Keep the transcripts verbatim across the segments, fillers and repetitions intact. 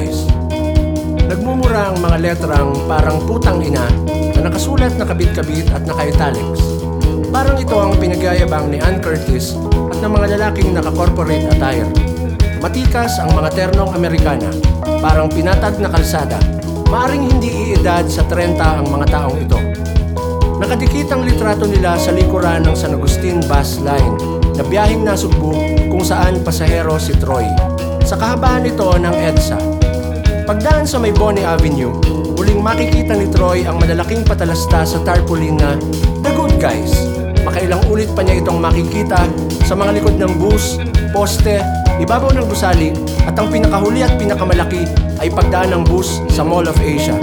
guys. Nagmumura ang mga letrang parang putang ina na nakasulat na kabit-kabit at naka-italics. Parang ito ang pinagyayabang ni Ann Curtis at ng mga lalaking naka-corporate attire. Matikas ang mga ternong Amerikana, parang pinatag na kalsada. Maaring hindi iedad sa trenta ang mga taong ito. Nakadikit ang litrato nila sa likuran ng San Agustin Bus Line na biyaheng nasugbo kung saan pasahero si Troy. Sa kahabaan nito ng EDSA. Pagdaan sa may Bonnie Avenue, muling makikita ni Troy ang malalaking patalasta sa tarpaulin na The Good Guys. Makailang ulit pa niya itong makikita sa mga likod ng bus, poste, ibabaw ng gusali at ang pinakahuli at pinakamalaki ay pagdaan ng bus sa Mall of Asia.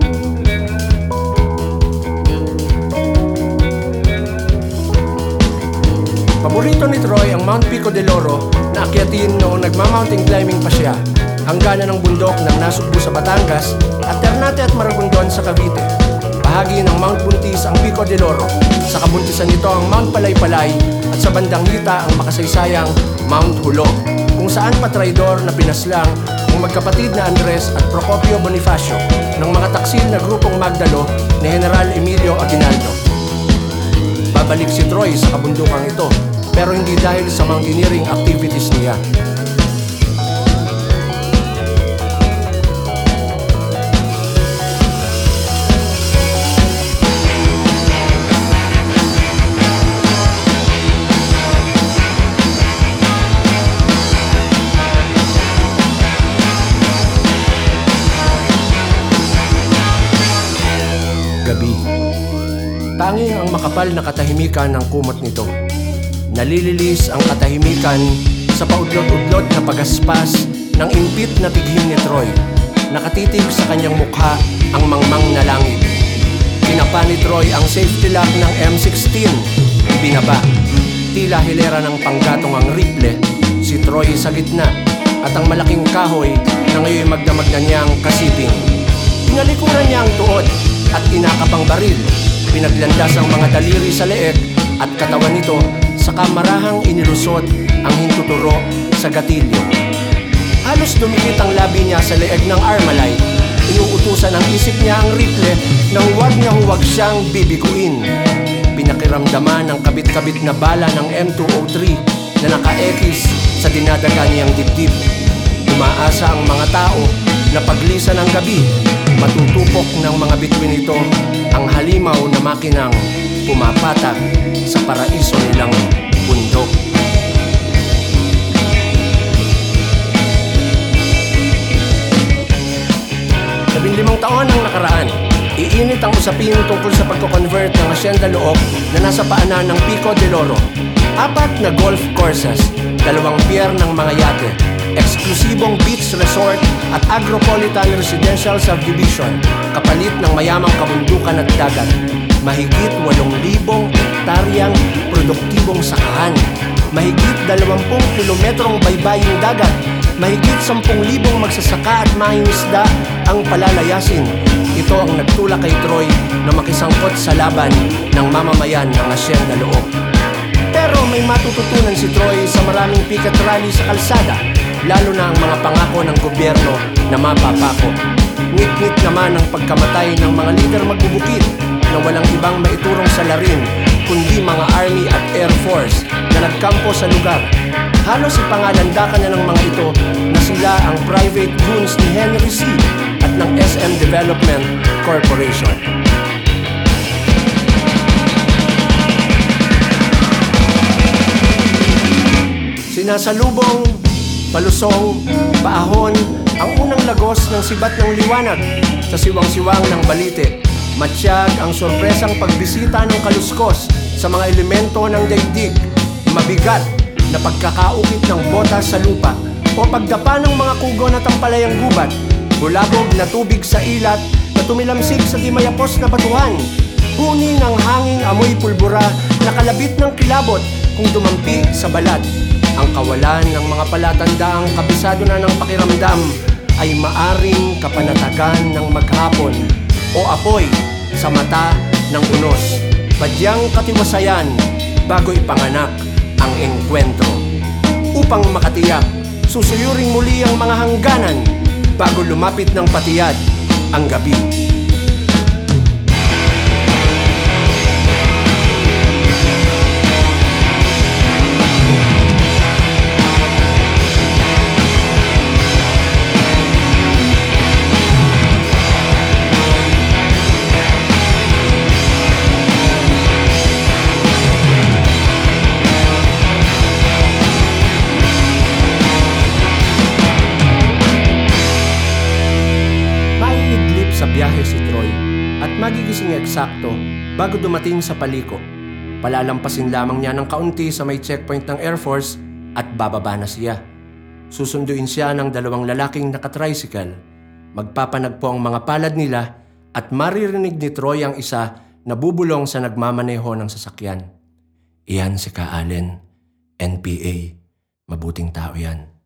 Paborito ni Troy ang Mount Pico del Oro na akyatin noong nagma-mountain climbing pa siya, hangganan ng bundok ng Nasugbu sa Batangas at Ternate at Maragondon sa Cavite. Bahagi ng Mount Buntis ang Pico del Oro, sa kabuntisan nito ang Mount Palaypalay at sa bandang hita ang makasaysayang Mount Hulo, kung saan patraidor na pinaslang ang magkapatid na Andres at Procopio Bonifacio ng mga taksil na grupong Magdalo ni General Emilio Aguinaldo. Babalik si Troy sa kabundukang ito, pero hindi dahil sa mountaineering activities niya. Gabi. Tanging ang makapal na katahimikan ng kumot nito. Nalililis ang katahimikan sa paudlot-udlot na pagaspas ng impit na tighim ni Troy. Nakatitig sa kanyang mukha ang mangmang na langit. Pinapa ni Troy ang safety lock ng M sixteen. Binaba. Tila hilera ng panggatong ang rifle, si Troy sa gitna at ang malaking kahoy na ngayon magdamag na niyang kasiping. Pinalikuran niya ang tuod at inakapang baril. Pinaglandas ang mga daliri sa leeg at katawan nito, saka marahang inilusot ang hintuturo sa gatilyo. Halos dumikit ang labi niya sa leeg ng Armalite. Inuutusan ang isip niya ang rifle na huwag na huwag siyang bibiguin. Pinakiramdaman ang kabit-kabit na bala ng M two oh three na naka-ekis sa dinadaga niyang dibdib. Umaasa ang mga tao na paglisan ng gabi, matutupok ng mga bituin nito ang halimaw na makinang pumapatak sa paraiso nilang bundok. Labing limang taon ang nakaraan. Iinit ang usapin tungkol sa pagko-convert ng Hacienda Loob na nasa paanan ng Pico del Oro. Apat na golf courses, dalawang pier ng mga yate, eksklusibong beach resort at agropolitan residential subdivision, kapalit ng mayamang kabundukan at dagat. Mahigit walong libong hektaryang produktibong sakahan, mahigit dalawampung kilometrong baybaying dagat, mahigit sampung libong magsasaka at mangingisda ang palalayasin. Ito ang nagtulak kay Troy na makisangkot sa laban ng mamamayan ng Hacienda Loob. Pero may matututunan si Troy sa maraming picket rally sa kalsada, lalo na ang mga pangako ng gobyerno na mapapako. Ngit-ngit naman ang pagkamatay ng mga lider magbubukid na walang ibang maiturong salarin kundi mga Army at Air Force na nagkampo sa lugar. Halos ipangalandakan na ng mga ito na sila ang private goons ni Henry C. at ng S M Development Corporation. Sinasalubong, palusong, paahon ang unang lagos ng sibat ng liwanag sa siwang-siwang ng balite. Matsyag ang sorpresang pagbisita ng kaluskos sa mga elemento ng daigdig. Mabigat na pagkakaukit ng botas sa lupa o pagdapa ng mga kugon at tampalayang gubat. Bulabog na tubig sa ilat na tumilamsik sa dimayapos na batuhan. Huni ng hanging amoy pulbura na kalabit ng kilabot kung dumampi sa balat. Ang kawalan ng mga palatandaang kabisado na ng pakiramdam ay maaring kapanatagan ng maghapon o apoy sa mata ng unos. Badyang katiwasayan bago ipanganak ang engkwentro. Upang makatiyak, susuyuring muli ang mga hangganan, bago lumapit ng patiyad ang gabi. Sa biyahe si Troy at magigising eksakto bago dumating sa paliko. Palalampasin lamang niya ng kaunti sa may checkpoint ng Air Force at bababa na siya. Susunduin siya ng dalawang lalaking nakatricycle. Magpapanagpo ang mga palad nila at maririnig ni Troy ang isa na bubulong sa nagmamaneho ng sasakyan. Iyan si Ka Allen, N P A. Mabuting tao yan.